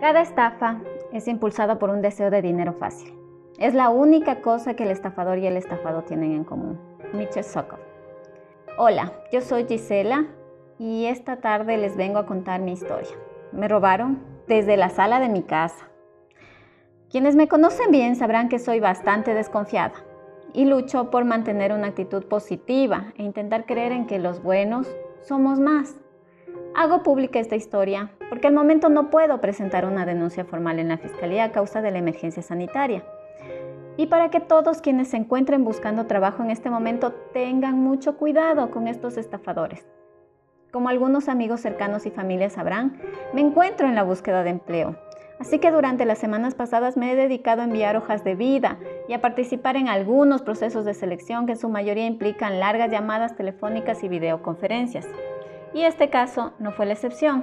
Cada estafa es impulsada por un deseo de dinero fácil. Es la única cosa que el estafador y el estafado tienen en común. Mitchell Sokov. Hola, yo soy Gisela y esta tarde les vengo a contar mi historia. Me robaron desde la sala de mi casa. Quienes me conocen bien sabrán que soy bastante desconfiada y lucho por mantener una actitud positiva e intentar creer en que los buenos somos más. Hago pública esta historia porque al momento no puedo presentar una denuncia formal en la Fiscalía a causa de la emergencia sanitaria. Y para que todos quienes se encuentren buscando trabajo en este momento tengan mucho cuidado con estos estafadores. Como algunos amigos cercanos y familias sabrán, me encuentro en la búsqueda de empleo. Así que durante las semanas pasadas me he dedicado a enviar hojas de vida y a participar en algunos procesos de selección que en su mayoría implican largas llamadas telefónicas y videoconferencias. Y este caso no fue la excepción.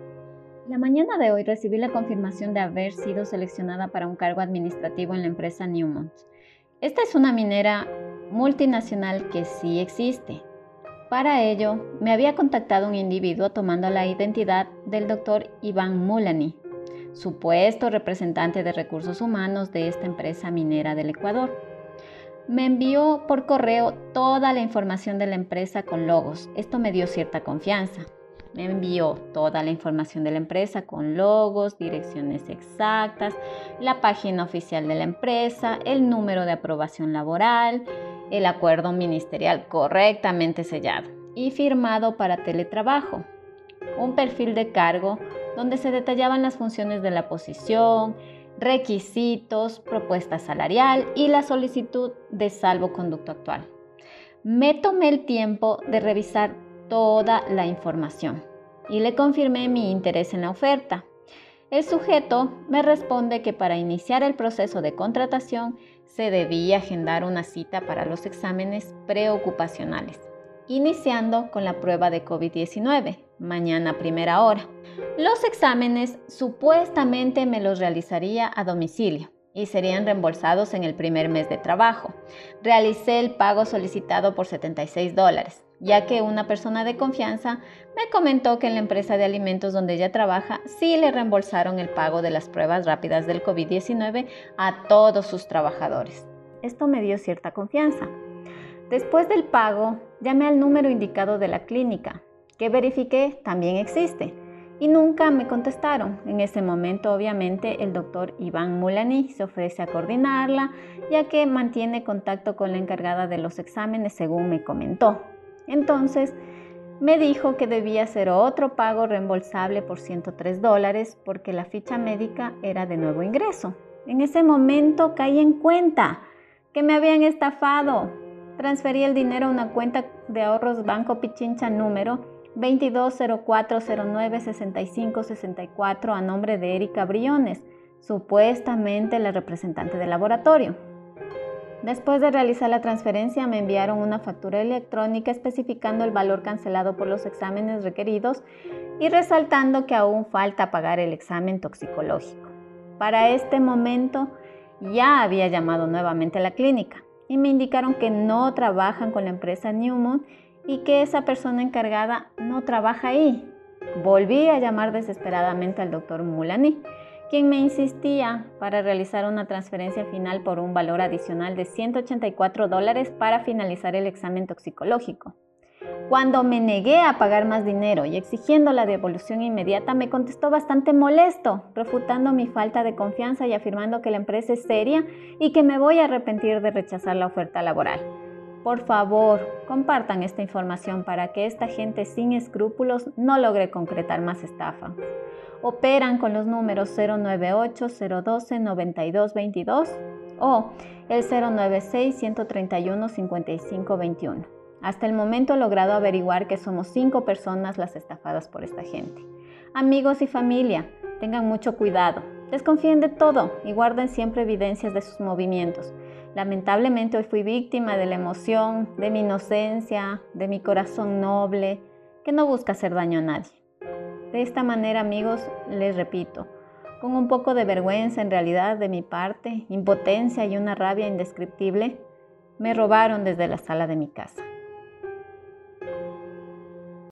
La mañana de hoy recibí la confirmación de haber sido seleccionada para un cargo administrativo en la empresa Newmont. Esta es una minera multinacional que sí existe. Para ello, me había contactado un individuo tomando la identidad del Dr. Iván Mulany, supuesto representante de recursos humanos de esta empresa minera del Ecuador. Me envió por correo toda la información de la empresa con logos. Esto me dio cierta confianza. Me envió toda la información de la empresa con logos, direcciones exactas, la página oficial de la empresa, el número de aprobación laboral, el acuerdo ministerial correctamente sellado y firmado para teletrabajo, un perfil de cargo donde se detallaban las funciones de la posición, requisitos, propuesta salarial y la solicitud de salvoconducto actual. Me tomé el tiempo de revisar toda la información y le confirmé mi interés en la oferta. El sujeto me responde que para iniciar el proceso de contratación se debía agendar una cita para los exámenes preocupacionales, iniciando con la prueba de COVID-19, mañana a primera hora. Los exámenes supuestamente me los realizaría a domicilio y serían reembolsados en el primer mes de trabajo. Realicé el pago solicitado por $76, ya que una persona de confianza me comentó que en la empresa de alimentos donde ella trabaja sí le reembolsaron el pago de las pruebas rápidas del COVID-19 a todos sus trabajadores. Esto me dio cierta confianza. Después del pago, llamé al número indicado de la clínica, que verifiqué también existe, y nunca me contestaron. En ese momento, obviamente, el doctor Iván Mulany se ofrece a coordinarla, ya que mantiene contacto con la encargada de los exámenes, según me comentó. Entonces, me dijo que debía hacer otro pago reembolsable por $103 porque la ficha médica era de nuevo ingreso. En ese momento caí en cuenta que me habían estafado. Transferí el dinero a una cuenta de ahorros Banco Pichincha número 2204096564 a nombre de Erika Briones, supuestamente la representante del laboratorio. Después de realizar la transferencia me enviaron una factura electrónica especificando el valor cancelado por los exámenes requeridos y resaltando que aún falta pagar el examen toxicológico. Para este momento ya había llamado nuevamente a la clínica y me indicaron que no trabajan con la empresa Newmont y que esa persona encargada no trabaja ahí. Volví a llamar desesperadamente al doctor Mulany, quien me insistía para realizar una transferencia final por un valor adicional de $184 para finalizar el examen toxicológico. Cuando me negué a pagar más dinero y exigiendo la devolución inmediata, me contestó bastante molesto, refutando mi falta de confianza y afirmando que la empresa es seria y que me voy a arrepentir de rechazar la oferta laboral. Por favor, compartan esta información para que esta gente sin escrúpulos no logre concretar más estafas. Operan con los números 098-012-9222 o el 096-131-5521. Hasta el momento he logrado averiguar que somos 5 personas las estafadas por esta gente. Amigos y familia, tengan mucho cuidado. Desconfíen de todo y guarden siempre evidencias de sus movimientos. Lamentablemente hoy fui víctima de la emoción, de mi inocencia, de mi corazón noble, que no busca hacer daño a nadie. De esta manera, amigos, les repito, con un poco de vergüenza en realidad de mi parte, impotencia y una rabia indescriptible, me robaron desde la sala de mi casa.